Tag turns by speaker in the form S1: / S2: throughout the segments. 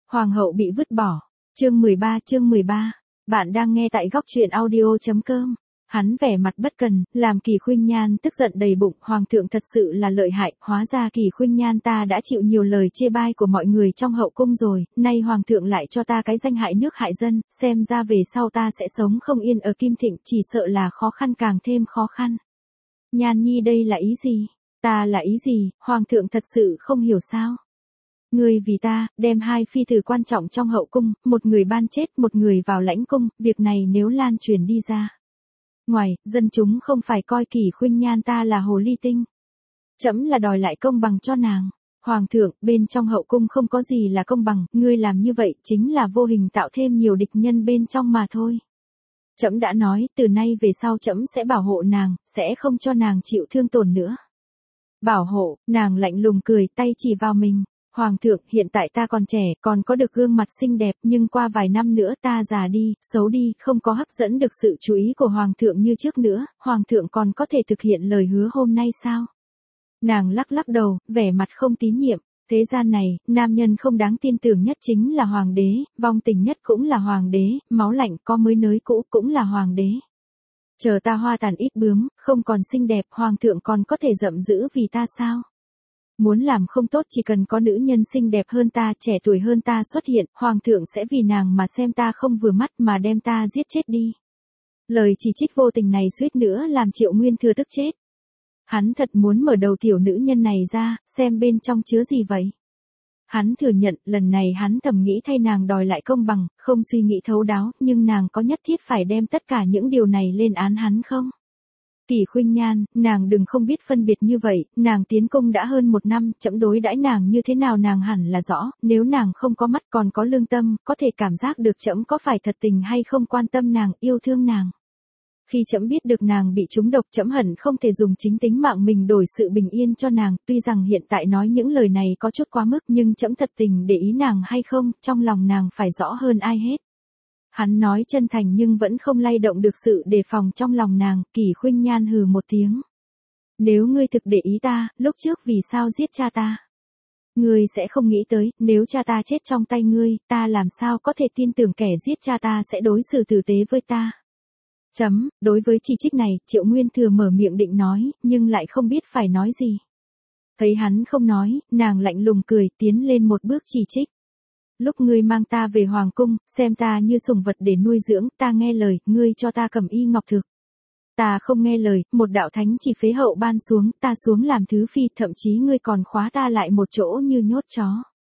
S1: Hoàng hậu bị vứt bỏ. Chương 13. Bạn đang nghe tại góc truyện audio.com. Hắn vẻ mặt bất cần, làm Kỳ Khuynh Nhan tức giận đầy bụng, hoàng thượng thật sự là lợi hại, hóa ra Kỳ Khuynh Nhan ta đã chịu nhiều lời chê bai của mọi người trong hậu cung rồi, nay hoàng thượng lại cho ta cái danh hại nước hại dân, xem ra về sau ta sẽ sống không yên ở Kim Thịnh, chỉ sợ là khó khăn càng thêm khó khăn. Nhan nhi đây là ý gì? Ta là ý gì, hoàng thượng thật sự không hiểu sao? Ngươi vì ta, đem hai phi tử quan trọng trong hậu cung, một người ban chết, một người vào lãnh cung, việc này nếu lan truyền đi ra. Ngoài, dân chúng không phải coi Kỳ Khuynh Nhan ta là hồ ly tinh. Trẫm là đòi lại công bằng cho nàng. Hoàng thượng, bên trong hậu cung không có gì là công bằng, ngươi làm như vậy chính là vô hình tạo thêm nhiều địch nhân bên trong mà thôi. Trẫm đã nói, từ nay về sau trẫm sẽ bảo hộ nàng, sẽ không cho nàng chịu thương tổn nữa. Bảo hộ, nàng lạnh lùng cười, tay chỉ vào mình. Hoàng thượng, hiện tại ta còn trẻ, còn có được gương mặt xinh đẹp, nhưng qua vài năm nữa ta già đi, xấu đi, không có hấp dẫn được sự chú ý của hoàng thượng như trước nữa, hoàng thượng còn có thể thực hiện lời hứa hôm nay sao? Nàng lắc lắc đầu, vẻ mặt không tín nhiệm. Thế gian này, nam nhân không đáng tin tưởng nhất chính là hoàng đế, vong tình nhất cũng là hoàng đế, máu lạnh có mới nới cũ cũng là hoàng đế. Chờ ta hoa tàn ít bướm, không còn xinh đẹp, hoàng thượng còn có thể giận dữ vì ta sao? Muốn làm không tốt chỉ cần có nữ nhân xinh đẹp hơn ta, trẻ tuổi hơn ta xuất hiện, hoàng thượng sẽ vì nàng mà xem ta không vừa mắt mà đem ta giết chết đi. Lời chỉ trích vô tình này suýt nữa làm Triệu Nguyên Thừa tức chết. Hắn thật muốn mở đầu tiểu nữ nhân này ra, xem bên trong chứa gì vậy. Hắn thừa nhận, lần này hắn thầm nghĩ thay nàng đòi lại công bằng, không suy nghĩ thấu đáo, nhưng nàng có nhất thiết phải đem tất cả những điều này lên án hắn không? Kỳ Khuynh Nhan, nàng đừng không biết phân biệt như vậy, nàng tiến cung đã hơn 1 năm, trẫm đối đãi nàng như thế nào nàng hẳn là rõ, nếu nàng không có mắt còn có lương tâm, có thể cảm giác được trẫm có phải thật tình hay không quan tâm nàng, yêu thương nàng. Khi trẫm biết được nàng bị trúng độc, trẫm hận không thể dùng chính tính mạng mình đổi sự bình yên cho nàng, tuy rằng hiện tại nói những lời này có chút quá mức, nhưng trẫm thật tình để ý nàng hay không, trong lòng nàng phải rõ hơn ai hết. Hắn nói chân thành nhưng vẫn không lay động được sự đề phòng trong lòng nàng, Kỳ Khuynh Nhan hừ một tiếng. Nếu ngươi thực để ý ta, lúc trước vì sao giết cha ta? Ngươi sẽ không nghĩ tới, nếu cha ta chết trong tay ngươi, ta làm sao có thể tin tưởng kẻ giết cha ta sẽ đối xử tử tế với ta? Đối với chỉ trích này, Triệu Nguyên Thừa mở miệng định nói, nhưng lại không biết phải nói gì. Thấy hắn không nói, nàng lạnh lùng cười, tiến lên một bước chỉ trích. Lúc ngươi mang ta về hoàng cung, xem ta như sủng vật để nuôi dưỡng, ta nghe lời, ngươi cho ta Cẩm Y Ngọc Thực. Ta không nghe lời, một đạo thánh chỉ phế hậu ban xuống, ta xuống làm thứ phi, thậm chí ngươi còn khóa ta lại một chỗ như nhốt chó.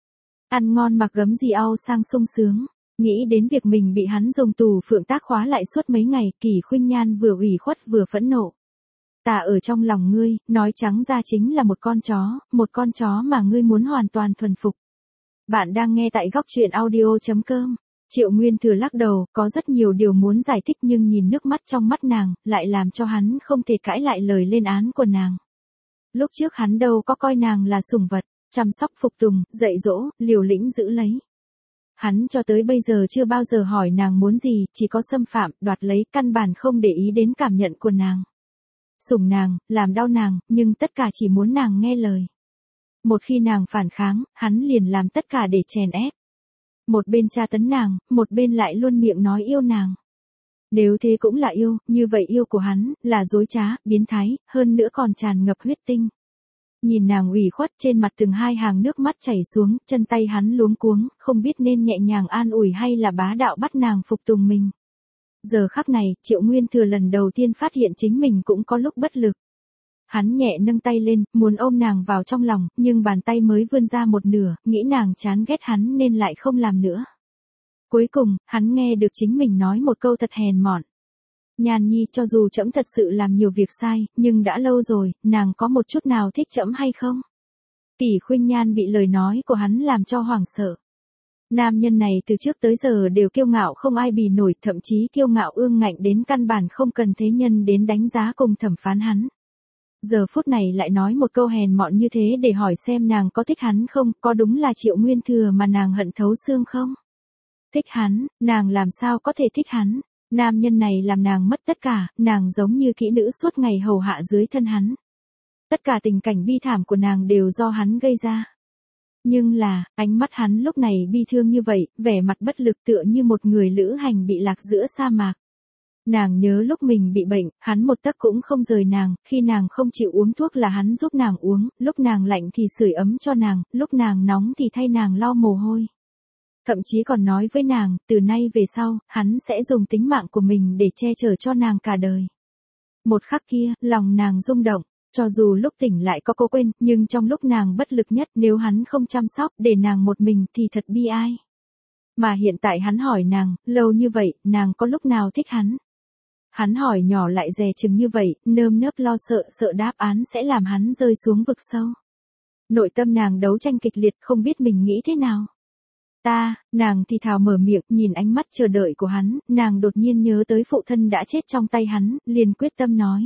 S1: Ăn ngon mặc gấm gì ao sang sung sướng, nghĩ đến việc mình bị hắn dùng tù phượng tác khóa lại suốt mấy ngày, Kỳ Khuynh Nhan vừa ủy khuất vừa phẫn nộ. Ta ở trong lòng ngươi, nói trắng ra chính là một con chó mà ngươi muốn hoàn toàn thuần phục. Bạn đang nghe tại góc truyện audio.com. Triệu Nguyên Thừa lắc đầu, có rất nhiều điều muốn giải thích nhưng nhìn nước mắt trong mắt nàng, lại làm cho hắn không thể cãi lại lời lên án của nàng. Lúc trước hắn đâu có coi nàng là sủng vật, chăm sóc phục tùng, dạy dỗ, liều lĩnh giữ lấy. Hắn cho tới bây giờ chưa bao giờ hỏi nàng muốn gì, chỉ có xâm phạm, đoạt lấy, căn bản không để ý đến cảm nhận của nàng. Sủng nàng, làm đau nàng, nhưng tất cả chỉ muốn nàng nghe lời. Một khi nàng phản kháng, hắn liền làm tất cả để chèn ép. Một bên tra tấn nàng, một bên lại luôn miệng nói yêu nàng. Nếu thế cũng là yêu, như vậy yêu của hắn, là dối trá, biến thái, hơn nữa còn tràn ngập huyết tinh. Nhìn nàng ủy khuất trên mặt từng hai hàng nước mắt chảy xuống, chân tay hắn luống cuống, không biết nên nhẹ nhàng an ủi hay là bá đạo bắt nàng phục tùng mình. Giờ khắc này, Triệu Nguyên Thừa lần đầu tiên phát hiện chính mình cũng có lúc bất lực. Hắn nhẹ nâng tay lên, muốn ôm nàng vào trong lòng, nhưng bàn tay mới vươn ra một nửa, nghĩ nàng chán ghét hắn nên lại không làm nữa. Cuối cùng, hắn nghe được chính mình nói một câu thật hèn mọn. Nhan nhi, cho dù trẫm thật sự làm nhiều việc sai, nhưng đã lâu rồi, nàng có một chút nào thích trẫm hay không? Kỳ Khuynh Nhan bị lời nói của hắn làm cho hoảng sợ. Nam nhân này từ trước tới giờ đều kiêu ngạo không ai bì nổi, thậm chí kiêu ngạo ương ngạnh đến căn bản không cần thế nhân đến đánh giá cùng thẩm phán hắn. Giờ phút này lại nói một câu hèn mọn như thế để hỏi xem nàng có thích hắn không, có đúng là Triệu Nguyên Thừa mà nàng hận thấu xương không? Thích hắn, nàng làm sao có thể thích hắn? Nam nhân này làm nàng mất tất cả, nàng giống như kỹ nữ suốt ngày hầu hạ dưới thân hắn. Tất cả tình cảnh bi thảm của nàng đều do hắn gây ra. Nhưng là, ánh mắt hắn lúc này bi thương như vậy, vẻ mặt bất lực tựa như một người lữ hành bị lạc giữa sa mạc. Nàng nhớ lúc mình bị bệnh, hắn một tấc cũng không rời nàng, khi nàng không chịu uống thuốc là hắn giúp nàng uống, lúc nàng lạnh thì sưởi ấm cho nàng, lúc nàng nóng thì thay nàng lau mồ hôi. Thậm chí còn nói với nàng, từ nay về sau, hắn sẽ dùng tính mạng của mình để che chở cho nàng cả đời. Một khắc kia, lòng nàng rung động, cho dù lúc tỉnh lại có cố quên, nhưng trong lúc nàng bất lực nhất nếu hắn không chăm sóc để nàng một mình thì thật bi ai. Mà hiện tại hắn hỏi nàng, lâu như vậy, nàng có lúc nào thích hắn? Hắn hỏi nhỏ lại dè chừng như vậy, nơm nớp lo sợ, sợ đáp án sẽ làm hắn rơi xuống vực sâu. Nội tâm nàng đấu tranh kịch liệt, không biết mình nghĩ thế nào. Nàng thì thào mở miệng, nhìn ánh mắt chờ đợi của hắn, nàng đột nhiên nhớ tới phụ thân đã chết trong tay hắn, liền quyết tâm nói.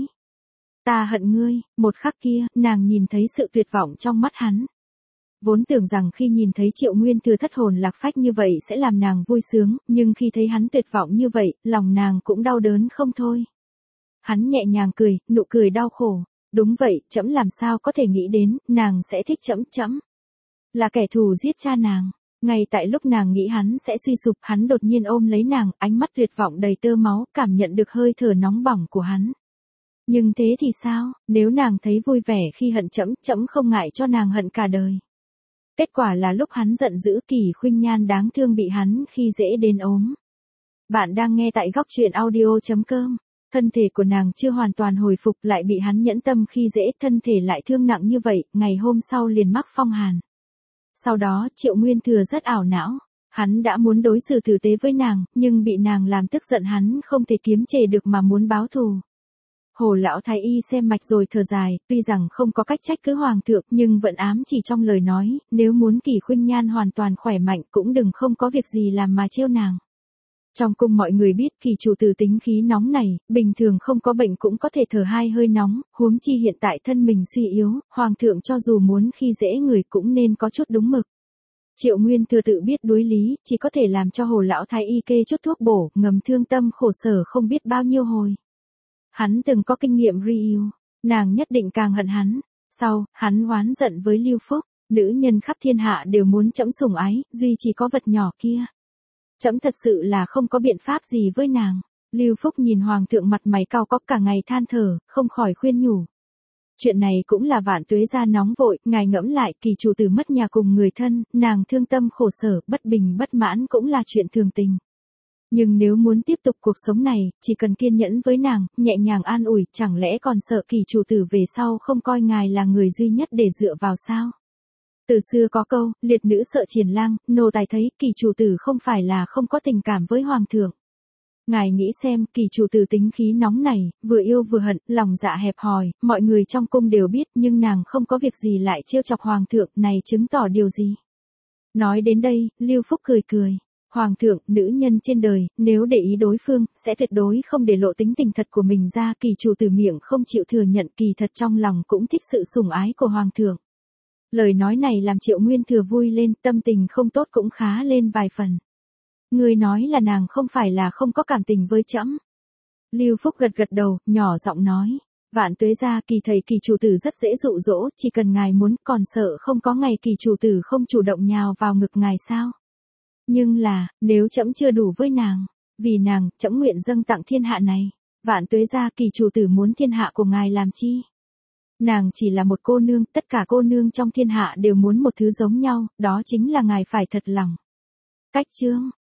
S1: Ta hận ngươi, một khắc kia, nàng nhìn thấy sự tuyệt vọng trong mắt hắn. Vốn tưởng rằng khi nhìn thấy Triệu Nguyên Thừa thất hồn lạc phách như vậy sẽ làm nàng vui sướng, nhưng khi thấy hắn tuyệt vọng như vậy, lòng nàng cũng đau đớn không thôi. Hắn nhẹ nhàng cười, nụ cười đau khổ. Đúng vậy, trẫm làm sao có thể nghĩ đến, nàng sẽ thích trẫm. Là kẻ thù giết cha nàng. Ngay tại lúc nàng nghĩ hắn sẽ suy sụp, hắn đột nhiên ôm lấy nàng, ánh mắt tuyệt vọng đầy tơ máu, cảm nhận được hơi thở nóng bỏng của hắn. Nhưng thế thì sao, nếu nàng thấy vui vẻ khi hận trẫm không ngại cho nàng hận cả đời. Kết quả là lúc hắn giận dữ, Kỳ Khuynh Nhan đáng thương bị hắn khi dễ đến ốm. Bạn đang nghe tại góc truyện audio.com. Thân thể của nàng chưa hoàn toàn hồi phục lại bị hắn nhẫn tâm khi dễ, thân thể lại thương nặng như vậy, ngày hôm sau liền mắc phong hàn. Sau đó, Triệu Nguyên Thừa rất ảo não. Hắn đã muốn đối xử tử tế với nàng, nhưng bị nàng làm tức giận hắn không thể kiềm chế được mà muốn báo thù. Hồ lão thái y xem mạch rồi thở dài, tuy rằng không có cách trách cứ hoàng thượng, nhưng vẫn ám chỉ trong lời nói, nếu muốn Kỳ Khuynh Nhan hoàn toàn khỏe mạnh cũng đừng không có việc gì làm mà trêu nàng. Trong cung mọi người biết Kỳ chủ tử tính khí nóng này, bình thường không có bệnh cũng có thể thở hai hơi nóng, huống chi hiện tại thân mình suy yếu, hoàng thượng cho dù muốn khi dễ người cũng nên có chút đúng mực. Triệu Nguyên Thừa tự biết đối lý, chỉ có thể làm cho Hồ lão thái y kê chút thuốc bổ, ngầm thương tâm khổ sở không biết bao nhiêu hồi. Hắn từng có kinh nghiệm ri yêu, nàng nhất định càng hận hắn. Sau, hắn oán giận với Lưu Phúc, nữ nhân khắp thiên hạ đều muốn trẫm sủng ái, duy chỉ có vật nhỏ kia. Trẫm thật sự là không có biện pháp gì với nàng. Lưu Phúc nhìn hoàng thượng mặt mày cau có cả ngày than thở, không khỏi khuyên nhủ. Chuyện này cũng là Vạn Tuế gia nóng vội, ngài ngẫm lại, Kỳ chủ tử mất nhà cùng người thân, nàng thương tâm khổ sở, bất bình bất mãn cũng là chuyện thường tình. Nhưng nếu muốn tiếp tục cuộc sống này, chỉ cần kiên nhẫn với nàng, nhẹ nhàng an ủi, chẳng lẽ còn sợ Kỳ chủ tử về sau không coi ngài là người duy nhất để dựa vào sao? Từ xưa có câu, liệt nữ sợ triển lang, nô tài thấy Kỳ chủ tử không phải là không có tình cảm với hoàng thượng. Ngài nghĩ xem, Kỳ chủ tử tính khí nóng này, vừa yêu vừa hận, lòng dạ hẹp hòi, mọi người trong cung đều biết, nhưng nàng không có việc gì lại trêu chọc hoàng thượng, này chứng tỏ điều gì? Nói đến đây, Lưu Phúc cười cười. Hoàng thượng, nữ nhân trên đời, nếu để ý đối phương, sẽ tuyệt đối không để lộ tính tình thật của mình ra. Kỳ chủ tử miệng không chịu thừa nhận, kỳ thật trong lòng cũng thích sự sủng ái của hoàng thượng. Lời nói này làm Triệu Nguyên Thừa vui lên, tâm tình không tốt cũng khá lên vài phần. Người nói là nàng không phải là không có cảm tình với trẫm. Lưu Phúc gật gật đầu, nhỏ giọng nói. Vạn Tuế gia, kỳ thầy Kỳ chủ tử rất dễ dụ dỗ, chỉ cần ngài muốn, còn sợ không có ngày Kỳ chủ tử không chủ động nhào vào ngực ngài sao? Nhưng là, nếu trẫm chưa đủ với nàng, vì nàng, trẫm nguyện dâng tặng thiên hạ này. Vạn Tuế gia, Kỳ chủ tử muốn thiên hạ của ngài làm chi? Nàng chỉ là một cô nương, tất cả cô nương trong thiên hạ đều muốn một thứ giống nhau, đó chính là ngài phải thật lòng. Cách chương